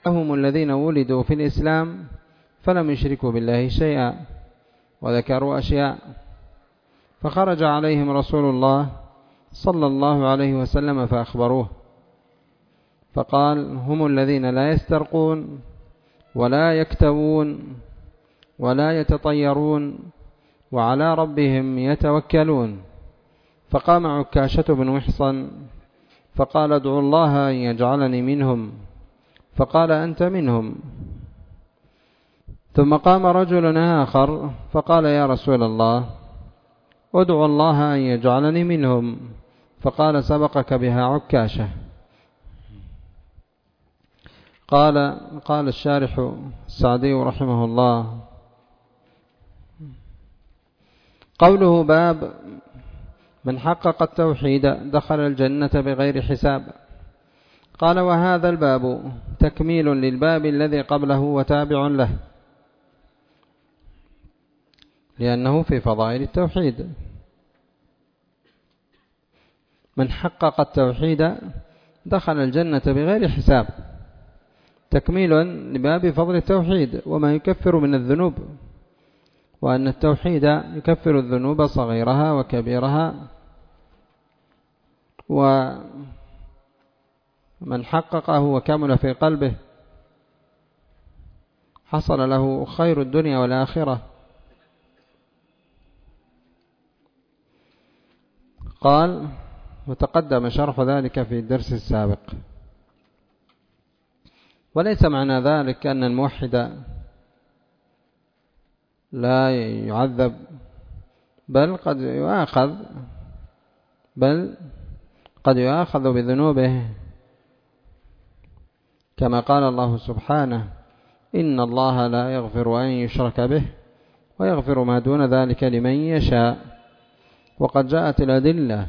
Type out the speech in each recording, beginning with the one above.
هم الذين ولدوا في الإسلام فلم يشركوا بالله شيئا، وذكروا أشياء، فخرج عليهم رسول الله صلى الله عليه وسلم فأخبروه، فقال: هم الذين لا يسترقون ولا يكتوون ولا يتطيرون وعلى ربهم يتوكلون. فقام عكاشة بن محصن فقال: ادعوا الله أن يجعلني منهم. فقال: أنت منهم. ثم قام رجل آخر فقال: يا رسول الله، ادعوا الله أن يجعلني منهم. فقال: سبقك بها عكاشة. قال الشارح السعدي رحمه الله: قوله باب من حقق التوحيد دخل الجنة بغير حساب. قال: وهذا الباب تكميل للباب الذي قبله وتابع له، لأنه في فضائل التوحيد. من حقق التوحيد دخل الجنة بغير حساب، تكميل لباب فضل التوحيد وما يكفر من الذنوب، وأن التوحيد يكفر الذنوب صغيرها وكبيرها. ومن حققه وكمل في قلبه حصل له خير الدنيا والآخرة. قال: وتقدم شرح ذلك في الدرس السابق. وليس معنى ذلك أن الموحد لا يعذب، بل قد يؤاخذ بذنوبه، كما قال الله سبحانه: إن الله لا يغفر أن يشرك به ويغفر ما دون ذلك لمن يشاء. وقد جاءت الأدلة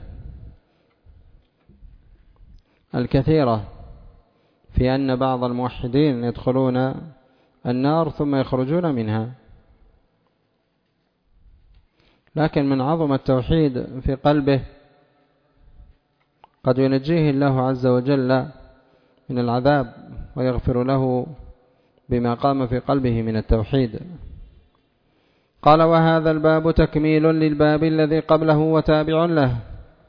الكثيرة في أن بعض الموحدين يدخلون النار ثم يخرجون منها. لكن من عظم التوحيد في قلبه قد ينجيه الله عز وجل من العذاب ويغفر له بما قام في قلبه من التوحيد. قال: وهذا الباب تكميل للباب الذي قبله وتابع له،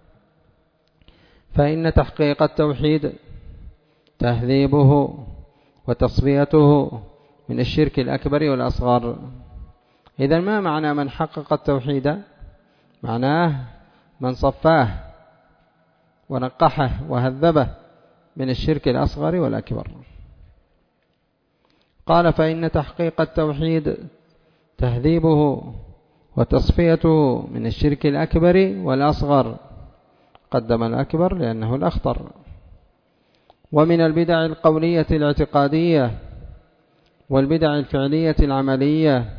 فإن تحقيق التوحيد تهذيبه وتصفيته من الشرك الأكبر والأصغر. إذن ما معنى من حقق التوحيد؟ معناه من صفاه ونقحه وهذبه من الشرك الأصغر والأكبر. قال: فإن تحقيق التوحيد تهذيبه وتصفيته من الشرك الأكبر والأصغر، قدم الأكبر لأنه الأخطر. ومن البدع القولية الاعتقادية والبدع الفعلية العملية.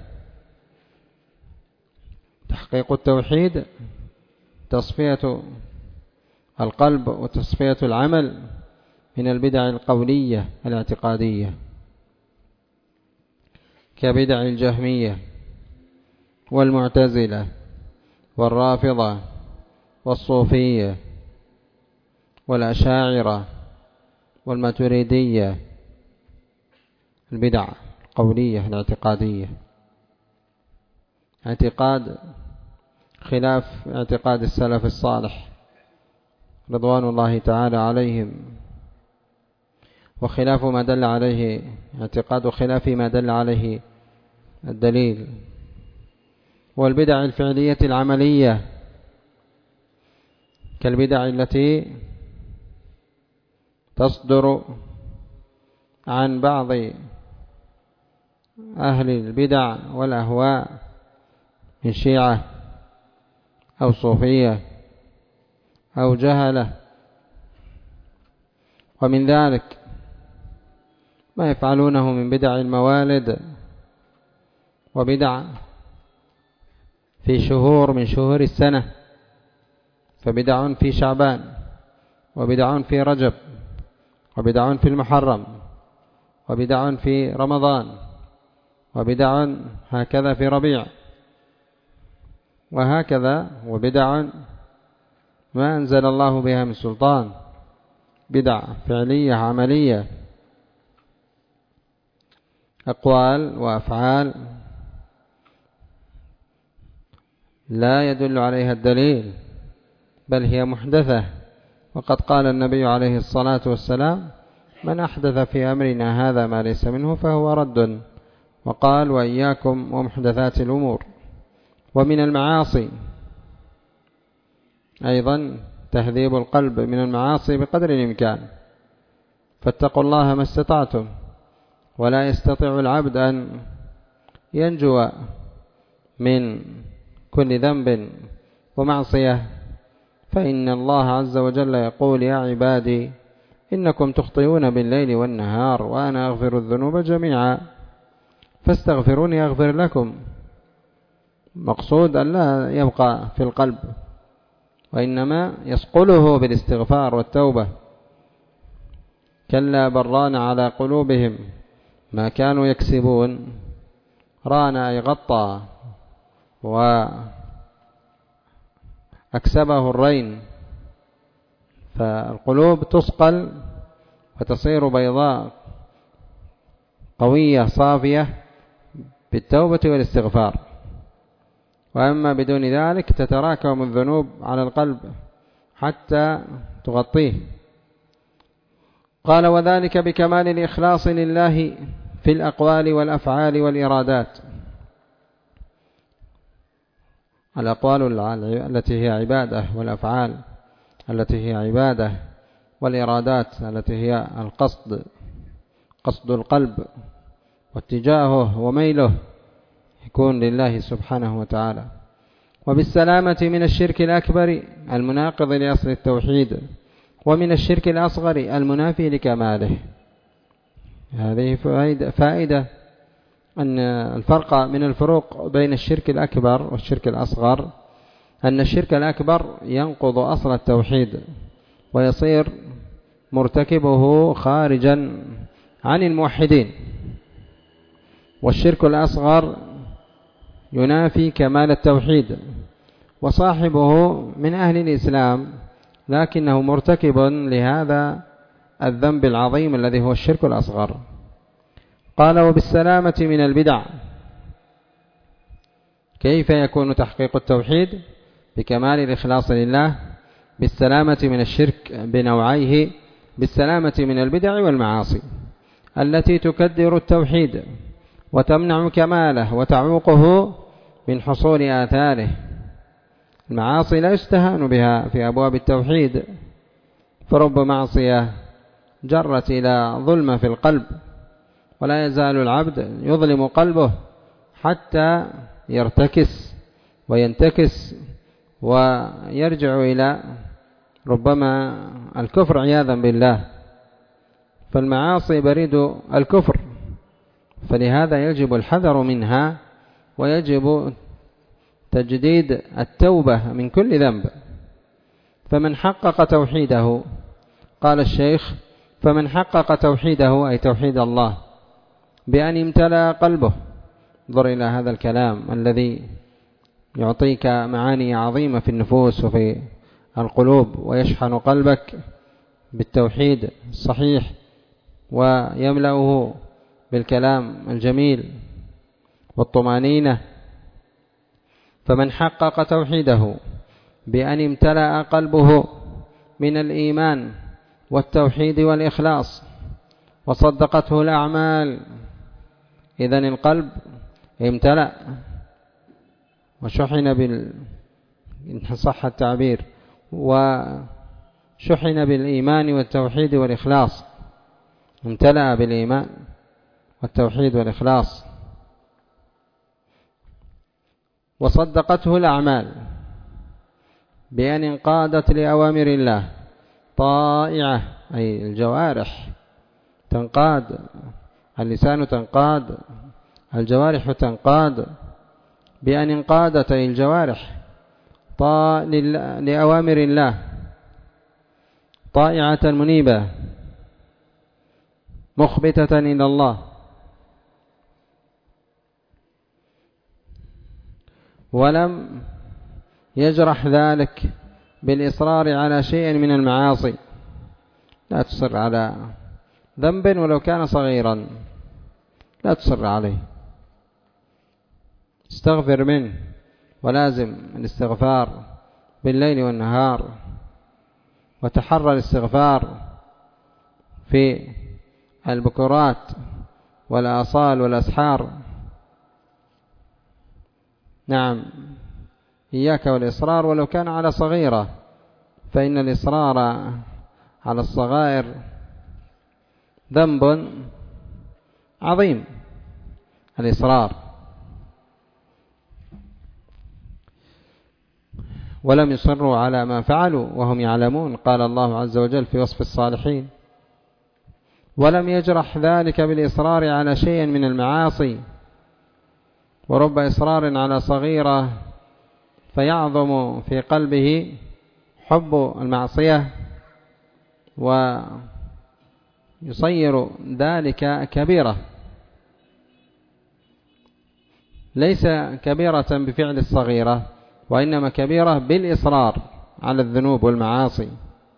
تحقيق التوحيد تصفية القلب وتصفية العمل من البدع القولية الاعتقادية، كبدع الجهمية والمعتزلة والرافضة والصوفية والأشاعرة والماتريدية، البدع القولية الاعتقادية، اعتقاد خلاف اعتقاد السلف الصالح رضوان الله تعالى عليهم، وخلاف ما دل عليه اعتقاد خلاف ما دل عليه الدليل. والبدع الفعلية العملية كالبدع التي تصدر عن بعض أهل البدع والأهواء من شيعة أو صوفية أو جهلة. ومن ذلك ما يفعلونه من بدع الموالد وبدع في شهور من شهور السنة، فبدع في شعبان وبدع في رجب وبدع في المحرم وبدع في رمضان وبدع هكذا في ربيع وهكذا، وبدع ما أنزل الله بها من سلطان، بدع فعلية عملية. أقوال وأفعال لا يدل عليها الدليل، بل هي محدثة. وقد قال النبي عليه الصلاة والسلام: من أحدث في أمرنا هذا ما ليس منه فهو رد. وقال: وإياكم ومحدثات الأمور. ومن المعاصي أيضا تهذيب القلب من المعاصي بقدر الإمكان، فاتقوا الله ما استطعتم. ولا يستطيع العبد أن ينجو من كل ذنب ومعصية، فإن الله عز وجل يقول: يا عبادي إنكم تخطئون بالليل والنهار وأنا أغفر الذنوب جميعا فاستغفروني أغفر لكم. مقصود أن لا يبقى في القلب، وإنما يصقله بالاستغفار والتوبة. كلا بل ران على قلوبهم ما كانوا يكسبون. ران أي غطى، وأكسبه الرين، فالقلوب تصقل وتصير بيضاء قوية صافية بالتوبة والاستغفار. وأما بدون ذلك تتراكم الذنوب على القلب حتى تغطيه. قال: وذلك بكمال الإخلاص لله في الأقوال والأفعال والإرادات. الأقوال التي هي عبادة، والأفعال التي هي عبادة، والإرادات التي هي القصد، قصد القلب واتجاهه وميله يكون لله سبحانه وتعالى. وبالسلامة من الشرك الأكبر المناقض لأصل التوحيد، ومن الشرك الأصغر المنافي لكماله. هذه فائدة أن الفرق من الفروق بين الشرك الأكبر والشرك الأصغر أن الشرك الأكبر ينقض أصل التوحيد ويصير مرتكبه خارجا عن الموحدين، والشرك الأصغر ينافي كمال التوحيد وصاحبه من أهل الإسلام، لكنه مرتكب لهذا الذنب العظيم الذي هو الشرك الأصغر. قال: وبالسلامة من البدع. كيف يكون تحقيق التوحيد؟ بكمال الإخلاص لله، بالسلامة من الشرك بنوعيه، بالسلامة من البدع والمعاصي التي تكدر التوحيد وتمنع كماله وتعوقه من حصول آثاره. المعاصي لا يستهان بها في أبواب التوحيد، فرب معصية جرت إلى ظلمة في القلب، ولا يزال العبد يظلم قلبه حتى يرتكس وينتكس ويرجع إلى ربما الكفر عياذا بالله. فالمعاصي بريد الكفر، فلهذا يجب الحذر منها، ويجب تجديد التوبة من كل ذنب. فمن حقق توحيده، قال الشيخ: فمن حقق توحيده أي توحيد الله بأن امتلأ قلبه. انظر إلى هذا الكلام الذي يعطيك معاني عظيمة في النفوس وفي القلوب، ويشحن قلبك بالتوحيد الصحيح ويملأه بالكلام الجميل والطمانينة. فمن حقق توحيده بأن امتلأ قلبه من الإيمان والتوحيد والإخلاص وصدقته الأعمال، إذن القلب امتلأ وشحن إن صح التعبير، وشحن بالإيمان والتوحيد والإخلاص، امتلأ بالإيمان والتوحيد والإخلاص، وصدقته الأعمال بأن انقادت لأوامر الله طائعة، أي الجوارح تنقاد، اللسان تنقاد، الجوارح تنقاد، بأن انقادت أي الجوارح لأوامر الله طائعة منيبة مخبتة إلى الله، ولم يجرح ذلك بالإصرار على شيء من المعاصي. لا تصر على ذنب ولو كان صغيرا، لا تصر عليه، استغفر منه، ولازم الاستغفار بالليل والنهار، وتحرى الاستغفار في البكرات والآصال والأسحار. نعم، إياك والإصرار ولو كان على صغيرة، فإن الإصرار على الصغائر ذنب عظيم. الإصرار. ولم يصروا على ما فعلوا وهم يعلمون. قال الله عز وجل في وصف الصالحين: ولم يجرح ذلك بالإصرار على شيء من المعاصي. ورب إصرار على صغيرة فيعظم في قلبه حب المعصية ويصير ذلك كبيرة، ليس كبيرة بفعل الصغيرة، وإنما كبيرة بالإصرار على الذنوب والمعاصي.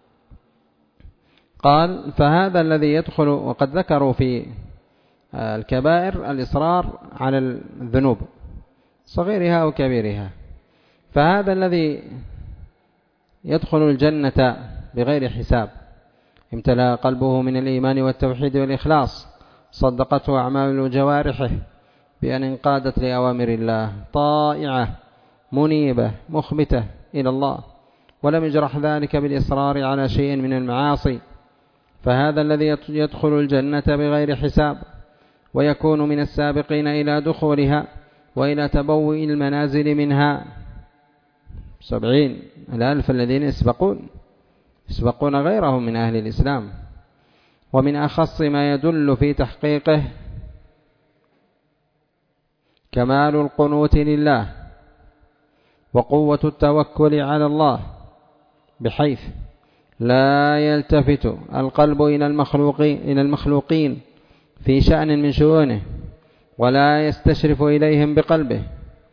قال: فهذا الذي يدخل، وقد ذكروا في الكبائر الإصرار على الذنوب صغيرها وكبيرها، فهذا الذي يدخل الجنة بغير حساب، امتلأ قلبه من الإيمان والتوحيد والإخلاص، صدقته أعمال جوارحه بأن انقادت لأوامر الله، طائعة منيبة مخبتة إلى الله، ولم يجرح ذلك بالإصرار على شيء من المعاصي، فهذا الذي يدخل الجنة بغير حساب، ويكون من السابقين إلى دخولها وإلى تبوء المنازل منها. 70,000 الذين يسبقون غيرهم من أهل الإسلام. ومن أخص ما يدل في تحقيقه كمال القنوت لله وقوة التوكل على الله، بحيث لا يلتفت القلب إلى المخلوقين في شأن من شؤونه، ولا يستشرف إليهم بقلبه.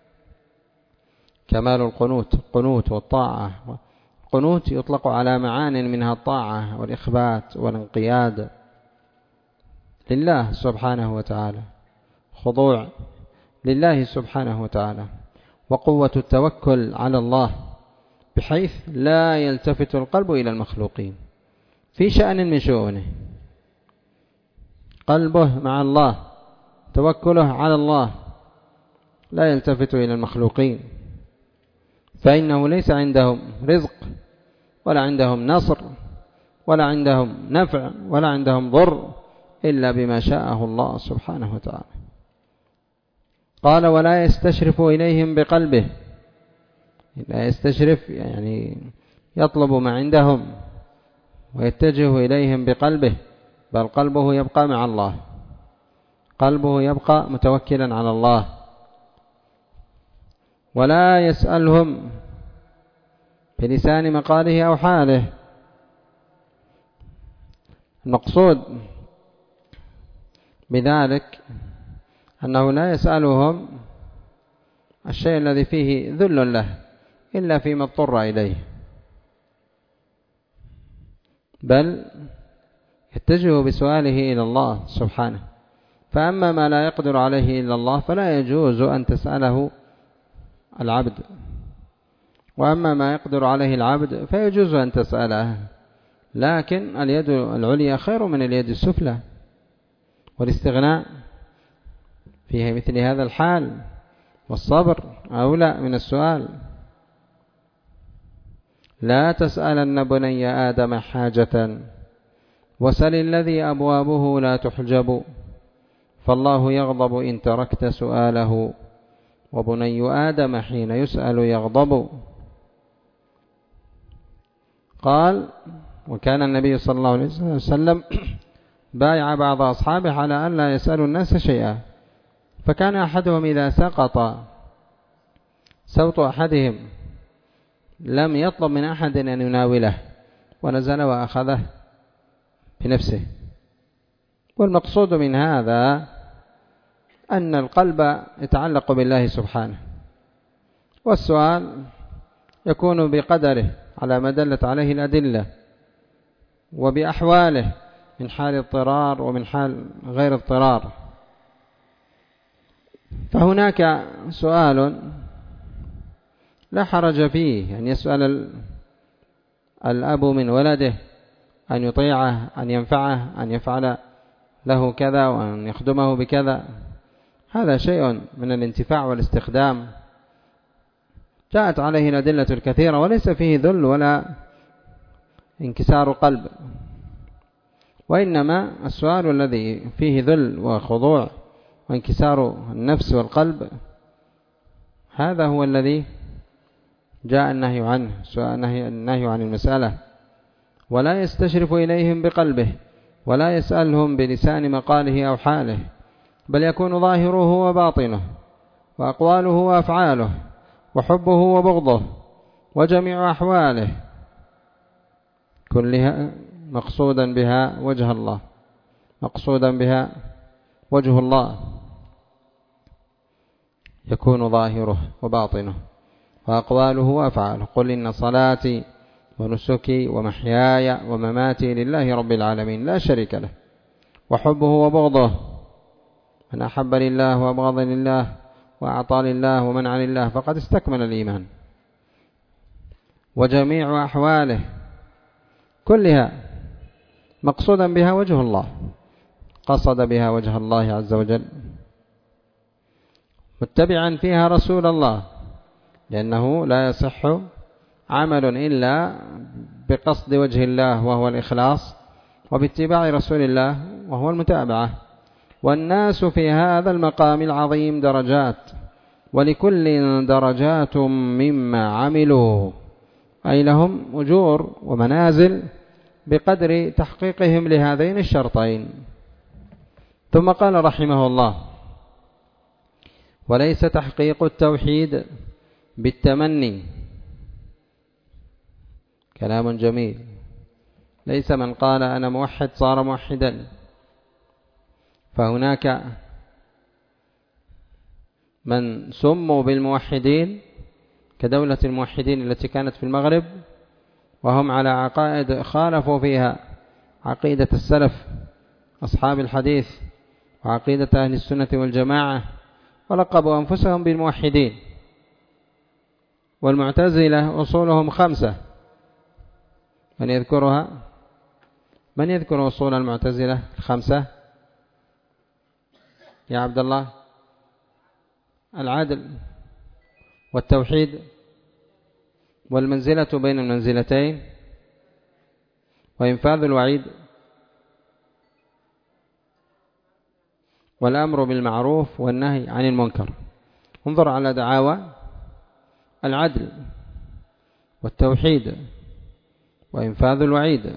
كمال القنوت والطاعة. القنوت يطلق على معان منها الطاعة والإخبات والانقياد لله سبحانه وتعالى، خضوع لله سبحانه وتعالى، وقوة التوكل على الله بحيث لا يلتفت القلب إلى المخلوقين في شأن من شؤونه، قلبه مع الله، توكله على الله، لا يلتفت إلى المخلوقين، فإنه ليس عندهم رزق ولا عندهم نصر ولا عندهم نفع ولا عندهم ضر إلا بما شاءه الله سبحانه وتعالى. قال: ولا يستشرف إليهم بقلبه. لا يستشرف يعني يطلب ما عندهم ويتجه إليهم بقلبه، بل قلبه يبقى مع الله، قلبه يبقى متوكلا على الله. ولا يسألهم بلسان مقاله أو حاله. المقصود بذلك أنه لا يسألهم الشيء الذي فيه ذل له إلا فيما اضطر إليه، بل يتجه بسؤاله إلى الله سبحانه. فأما ما لا يقدر عليه إلا الله فلا يجوز أن تسأله العبد، وأما ما يقدر عليه العبد فيجوز أن تسأله، لكن اليد العليا خير من اليد السفلى، والاستغناء فيه مثل هذا الحال والصبر أولى من السؤال. لا تسألن بني آدم حاجة وسل الذي أبوابه لا تحجب، فالله يغضب إن تركت سؤاله، وبني آدم حين يسأل يغضب. قال: وكان النبي صلى الله عليه وسلم بايع بعض أصحابه على أن لا يسأل الناس شيئا، فكان أحدهم إذا سقط صوت أحدهم لم يطلب من أحد أن يناوله، ونزل وأخذه بنفسه. والمقصود من هذا أن القلب يتعلق بالله سبحانه، والسؤال يكون بقدره على ما دلت عليه الأدلة، وبأحواله من حال اضطرار ومن حال غير اضطرار. فهناك سؤال لا حرج فيه أن يسأل الأب من ولده أن يطيعه، أن ينفعه، أن يفعل له كذا وأن يخدمه بكذا. هذا شيء من الانتفاع والاستخدام جاءت عليه الأدلة الكثيرة، وليس فيه ذل ولا انكسار قلب، وإنما السؤال الذي فيه ذل وخضوع وانكسار النفس والقلب هذا هو الذي جاء النهي عنه، النهي عن المسألة. ولا يستشرف إليهم بقلبه ولا يسألهم بلسان مقاله أو حاله، بل يكون ظاهره وباطنه وأقواله وأفعاله وحبه وبغضه وجميع أحواله كلها مقصودا بها وجه الله، مقصودا بها وجه الله، يكون ظاهره وباطنه وأقواله وأفعاله. قل إن صلاتي ونسكي ومحياي ومماتي لله رب العالمين لا شريك له، وحبه وبغضه، من أحب لله وأبغض لله وأعطى لله ومنع لله فقد استكمل الإيمان. وجميع أحواله كلها مقصودا بها وجه الله، قصد بها وجه الله عز وجل، متبعا فيها رسول الله، لأنه لا يصح عمل إلا بقصد وجه الله وهو الإخلاص، وباتباع رسول الله وهو المتابعة. والناس في هذا المقام العظيم درجات، ولكل درجات مما عملوا، أي لهم أجور ومنازل بقدر تحقيقهم لهذين الشرطين. ثم قال رحمه الله: وليس تحقيق التوحيد بالتمني. كلام جميل. ليس من قال أنا موحد صار موحدا، فهناك من سموا بالموحدين كدولة الموحدين التي كانت في المغرب، وهم على عقائد خالفوا فيها عقيدة السلف أصحاب الحديث وعقيدة أهل السنة والجماعة، ولقبوا أنفسهم بالموحدين. والمعتزلة أصولهم 5، من يذكرها؟ من يذكر أصول المعتزلة 5 يا عبد الله؟ العدل والتوحيد والمنزلة بين المنزلتين وإنفاذ الوعيد والأمر بالمعروف والنهي عن المنكر. انظر على دعاوى العدل والتوحيد وإنفاذ الوعيد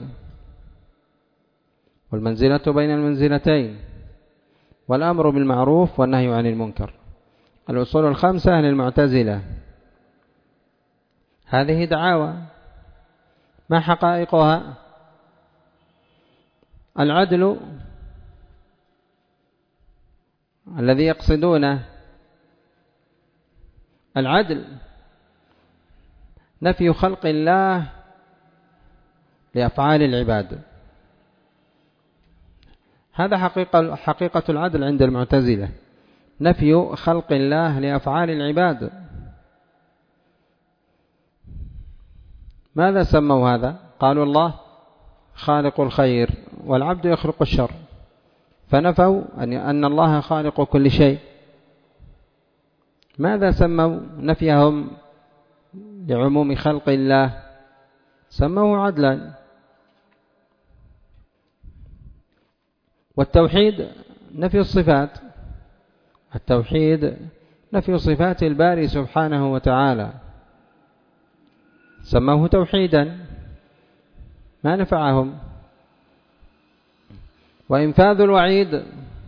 والمنزلة بين المنزلتين والأمر بالمعروف والنهي عن المنكر. الأصول 5 للمعتزلة. هذه دعاوى، ما حقائقها؟ العدل الذي يقصدونه، العدل نفي خلق الله لأفعال العباد. هذا حقيقة العدل عند المعتزلة، نفي خلق الله لأفعال العباد. ماذا سموا هذا؟ قالوا الله خالق الخير والعبد يخلق الشر، فنفوا أن الله خالق كل شيء. ماذا سموا نفيهم لعموم خلق الله؟ سموه عدلا. والتوحيد نفي الصفات، التوحيد نفي صفات الباري سبحانه وتعالى، سموه توحيدا، ما نفعهم. وإنفاذ الوعيد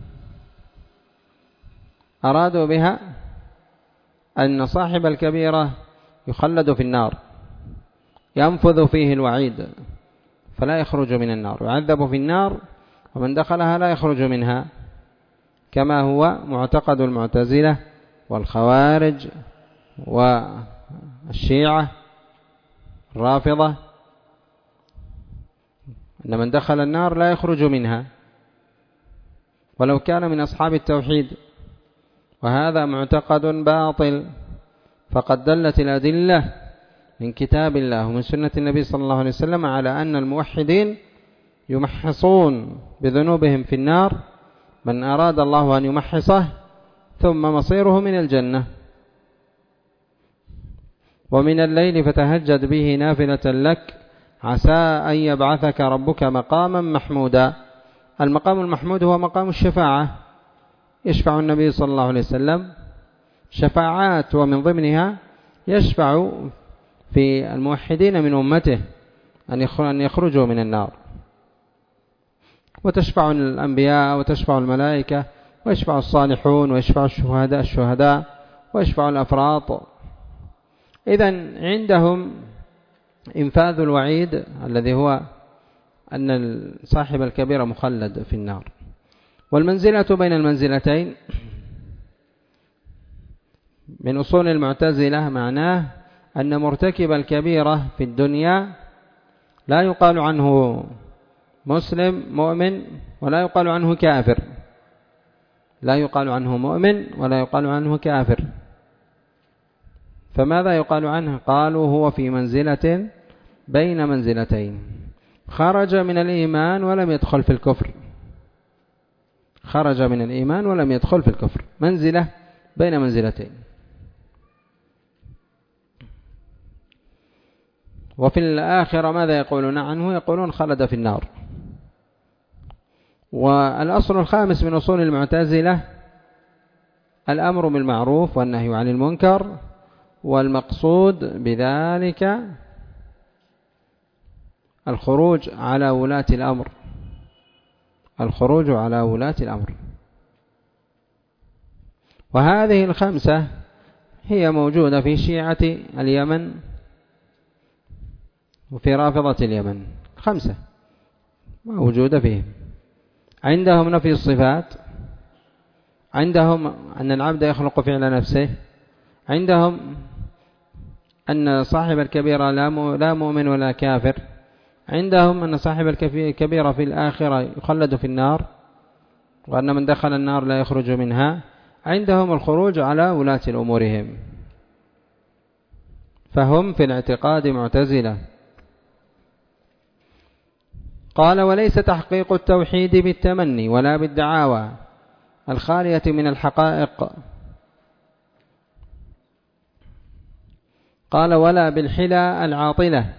أرادوا بها أن صاحب الكبيرة يخلد في النار، ينفذ فيه الوعيد فلا يخرج من النار، يعذب في النار، ومن دخلها لا يخرج منها، كما هو معتقد المعتزلة والخوارج والشيعة الرافضة، أن من دخل النار لا يخرج منها ولو كان من أصحاب التوحيد وهذا معتقد باطل، فقد دلت الأدلة من كتاب الله ومن سنة النبي صلى الله عليه وسلم على أن الموحدين يمحصون بذنوبهم في النار، من أراد الله أن يمحصه ثم مصيره من الجنة. ومن الليل فتهجد به نافلة لك عسى أن يبعثك ربك مقاما محمودا. المقام المحمود هو مقام الشفاعة، يشفع النبي صلى الله عليه وسلم شفاعات، ومن ضمنها يشفع في الموحدين من أمته أن يخرجوا من النار، وتشفع الأنبياء وتشفع الملائكة ويشفع الصالحون ويشفع الشهداء ويشفع الأفراط. إذن عندهم إنفاذ الوعيد الذي هو أن صاحب الكبيرة مخلد في النار. والمنزلة بين المنزلتين من أصول المعتزلة معناه أن مرتكب الكبيرة في الدنيا لا يقال عنه مسلم مؤمن ولا يقال عنه كافر، لا يقال عنه مؤمن ولا يقال عنه كافر. فماذا يقال عنه؟ قالوا هو في منزلة بين منزلتين، خرج من الإيمان ولم يدخل في الكفر، خرج من الإيمان ولم يدخل في الكفر، منزلة بين منزلتين. وفي الآخرة ماذا يقولون عنه؟ يقولون خلد في النار. والأصل الخامس من أصول المعتزلة الأمر بالمعروف والنهي عن المنكر، والمقصود بذلك الخروج على ولاة الأمر، الخروج على ولاة الأمر. وهذه الخمسة هي موجودة في شيعة اليمن وفي رافضة اليمن، خمسة موجودة فيهم. عندهم نفي الصفات، عندهم أن العبد يخلق فعل نفسه، عندهم أن صاحب الكبيرة لا مؤمن ولا كافر، عندهم أن صاحب الكبيرة في الآخرة يخلد في النار، وأن من دخل النار لا يخرج منها. عندهم الخروج على ولاة أمورهم، فهم في الاعتقاد معتزلة. قال: وليس تحقيق التوحيد بالتمني ولا بالدعاوى الخالية من الحقائق. قال: ولا بالحلى العاطلة،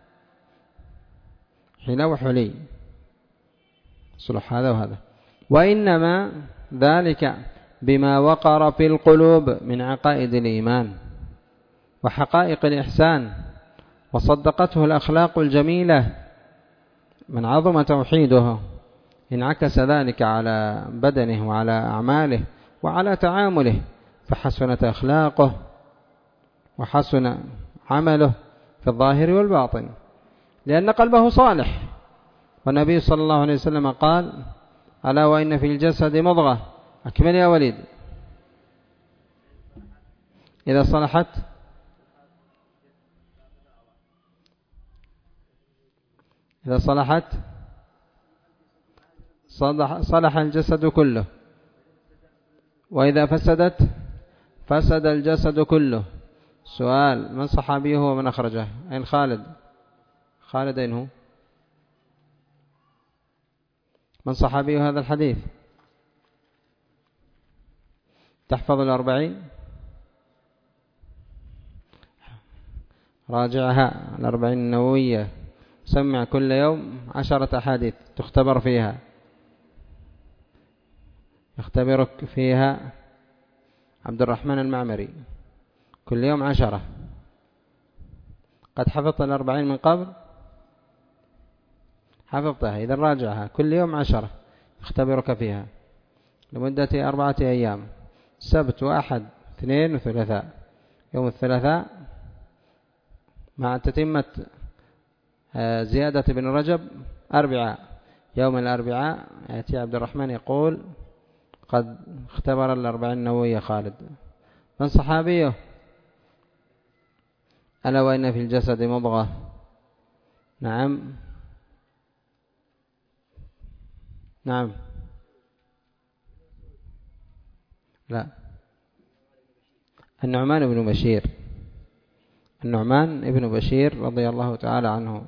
حلى وحلي صلح هذا وهذا، وإنما ذلك بما وقر في القلوب من عقائد الإيمان وحقائق الإحسان وصدقته الأخلاق الجميلة. من عظم توحيده انعكس ذلك على بدنه وعلى أعماله وعلى تعامله، فحسنت أخلاقه وحسن عمله في الظاهر والباطن، لأن قلبه صالح. والنبي صلى الله عليه وسلم قال: ألا وإن في الجسد مضغة، أكمل يا وليد، إذا صلحت صلح الجسد كله، وإذا فسدت فسد الجسد كله. سؤال: من صحابيه ومن أخرجه؟ أين خالد؟ خالد أين هو؟ من صحابيه هذا الحديث؟ تحفظ 40؟ راجعها 40 النووية، سمع كل يوم 10 أحاديث تختبر فيها، يختبرك فيها عبد الرحمن المعمري، كل يوم 10. قد حفظت 40 من قبل؟ حفظتها، إذا راجعها كل يوم 10 يختبرك فيها لمدة 4 أيام، سبت وأحد اثنين وثلاثاء. يوم الثلاثاء مع تتمة زيادة بن رجب أربعاء، يوم الأربعاء يأتي عبد الرحمن يقول: قد اختبر 40 النووية خالد. من صحابيه؟ ألا وإن في الجسد مضغة. نعم نعم، لا النعمان بن بشير رضي الله تعالى عنه،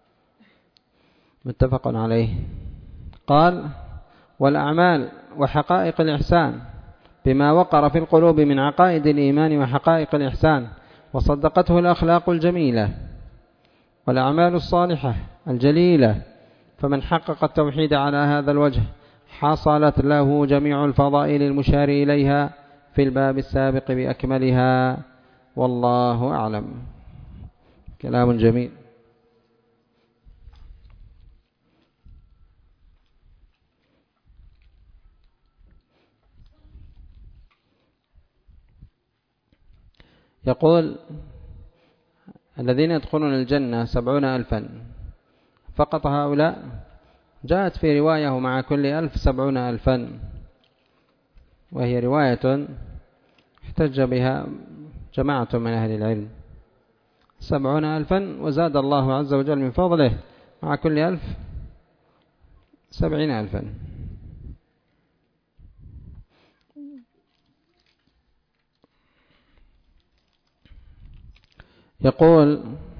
متفق عليه. قال: والأعمال وحقائق الإحسان بما وقر في القلوب من عقائد الإيمان وحقائق الإحسان وصدقته الأخلاق الجميلة والأعمال الصالحة الجليلة، فمن حقق التوحيد على هذا الوجه حصلت له جميع الفضائل المشار إليها في الباب السابق بأكملها، والله أعلم. كلام جميل. يقول: الذين يدخلون الجنة 70,000 فقط هؤلاء؟ جاءت في رواية مع كل 1000 70,000، وهي رواية احتج بها جماعة من أهل العلم. 70,000 وزاد الله عز وجل من فضله مع كل 1000 70,000. يقول: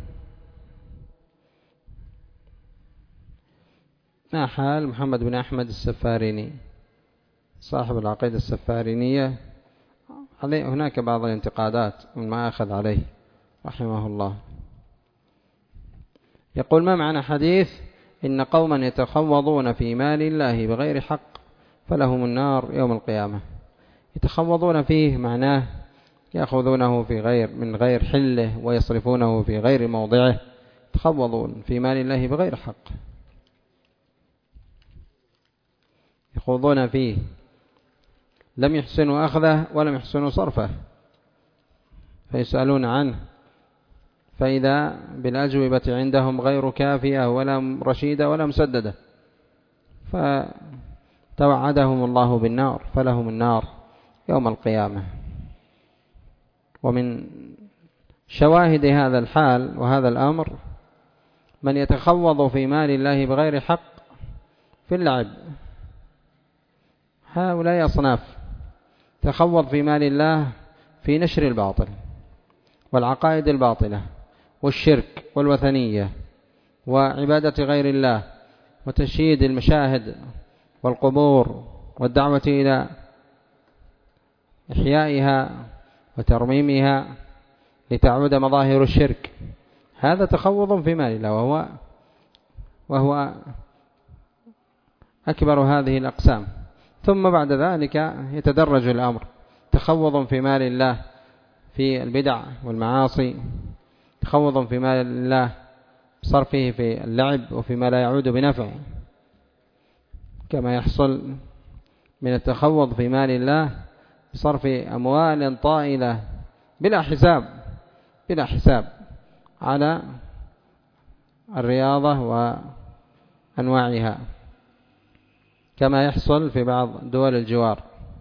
ما حال محمد بن أحمد السفاريني صاحب العقيدة السفارينية؟ هناك بعض الانتقادات مما أخذ عليه رحمه الله. يقول: ما معنى حديث إن قوما يتخوضون في مال الله بغير حق فلهم النار يوم القيامة؟ يتخوضون فيه معناه يأخذونه من غير حله ويصرفونه في غير موضعه، يتخوضون في مال الله بغير حق، يخوضون فيه، لم يحسنوا أخذه ولم يحسنوا صرفه، فيسألون عنه، فإذا بالأجوبة عندهم غير كافية ولا رشيدة ولا مسددة، فتوعدهم الله بالنار فلهم النار يوم القيامة. ومن شواهد هذا الحال وهذا الأمر من يتخوض في مال الله بغير حق في اللعب. هؤلاء أصناف: تخوض في مال الله في نشر الباطل والعقائد الباطلة والشرك والوثنية وعبادة غير الله وتشييد المشاهد والقبور والدعوة إلى إحيائها وترميمها لتعود مظاهر الشرك. هذا تخوض في مال الله، وهو أكبر هذه الأقسام. ثم بعد ذلك يتدرج الأمر: تخوض في مال الله في البدع والمعاصي، تخوض في مال الله بصرفه في اللعب وفيما لا يعود بنفع، كما يحصل من التخوض في مال الله بصرف أموال طائلة بلا حساب على الرياضة وأنواعها، كما يحصل في بعض دول الجوار.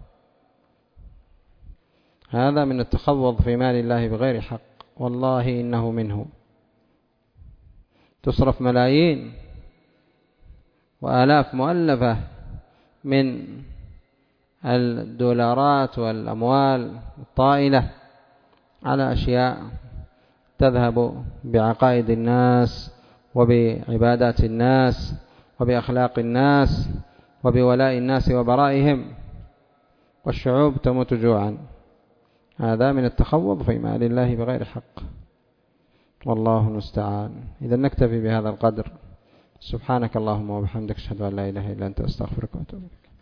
هذا من التخوض في مال الله بغير حق، والله إنه منه. تصرف ملايين وآلاف مؤلفة من الدولارات والأموال الطائلة على أشياء تذهب بعقائد الناس وبعبادات الناس وبأخلاق الناس وبولاء الناس وبرائهم، والشعوب تموت جوعا. هذا من التخوض في مال الله بغير حق، والله المستعان. إذا نكتفي بهذا القدر. سبحانك اللهم وبحمدك، أشهد أن لا إله إلا أنت، أستغفرك وأتوب إليك.